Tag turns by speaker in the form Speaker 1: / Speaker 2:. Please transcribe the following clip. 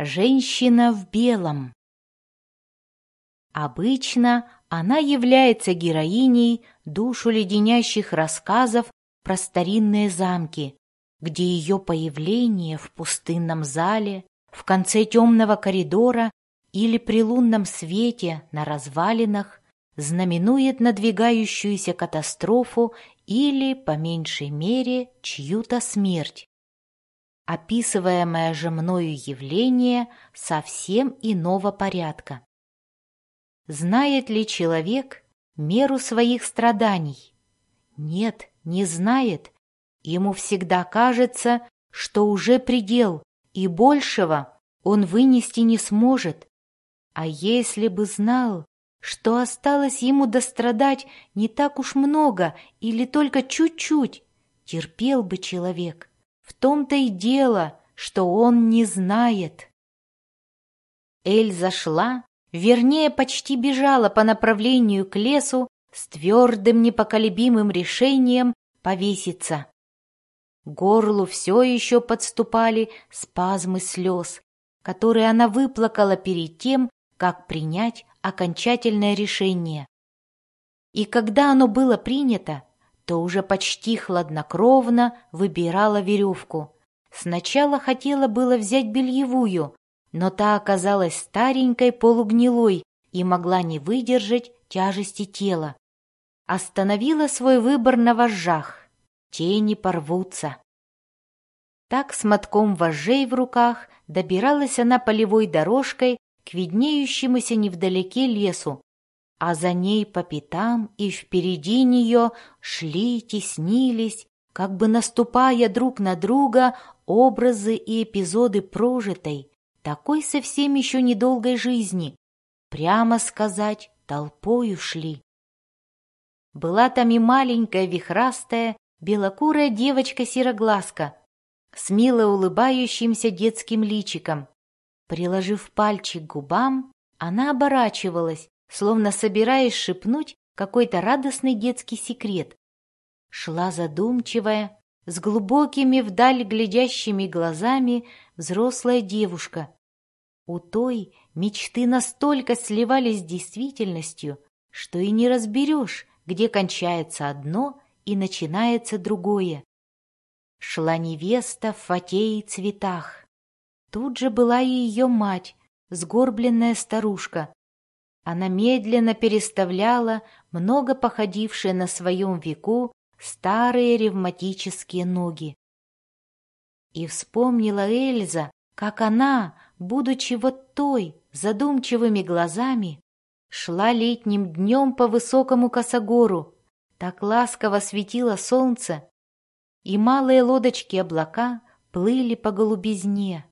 Speaker 1: Женщина в белом. Обычно она является героиней душу леденящих рассказов про старинные замки, где ее появление в пустынном зале, в конце темного коридора или при лунном свете на развалинах знаменует надвигающуюся катастрофу или, по меньшей мере, чью-то смерть. Описываемое же мною явление совсем иного порядка. Знает ли человек меру своих страданий? Нет, не знает. Ему всегда кажется, что уже предел, и большего он вынести не сможет. А если бы знал, что осталось ему дострадать не так уж много или только чуть-чуть, терпел бы человек. В том-то и дело, что он не знает. Эльза шла, вернее, почти бежала по направлению к лесу с твердым непоколебимым решением повеситься. К горлу все еще подступали спазмы слез, которые она выплакала перед тем, как принять окончательное решение. И когда оно было принято, то уже почти хладнокровно выбирала веревку. Сначала хотела было взять бельевую, но та оказалась старенькой, полугнилой и могла не выдержать тяжести тела. Остановила свой выбор на вожжах. Те не порвутся. Так с мотком вожжей в руках добиралась она полевой дорожкой к виднеющемуся невдалеке лесу, а за ней по пятам и впереди нее шли, теснились, как бы наступая друг на друга, образы и эпизоды прожитой, такой совсем еще недолгой жизни. Прямо сказать, толпою шли. Была там и маленькая вихрастая, белокурая девочка-сероглазка с мило улыбающимся детским личиком. Приложив пальчик к губам, она оборачивалась, словно собираясь шепнуть какой-то радостный детский секрет. Шла задумчивая, с глубокими вдаль глядящими глазами взрослая девушка. У той мечты настолько сливались с действительностью, что и не разберешь, где кончается одно и начинается другое. Шла невеста в фате и цветах. Тут же была и ее мать, сгорбленная старушка. Она медленно переставляла много походившие на своем веку старые ревматические ноги. И вспомнила Эльза, как она, будучи вот той, задумчивыми глазами, шла летним днем по высокому косогору, так ласково светило солнце, и малые лодочки облака плыли по голубизне.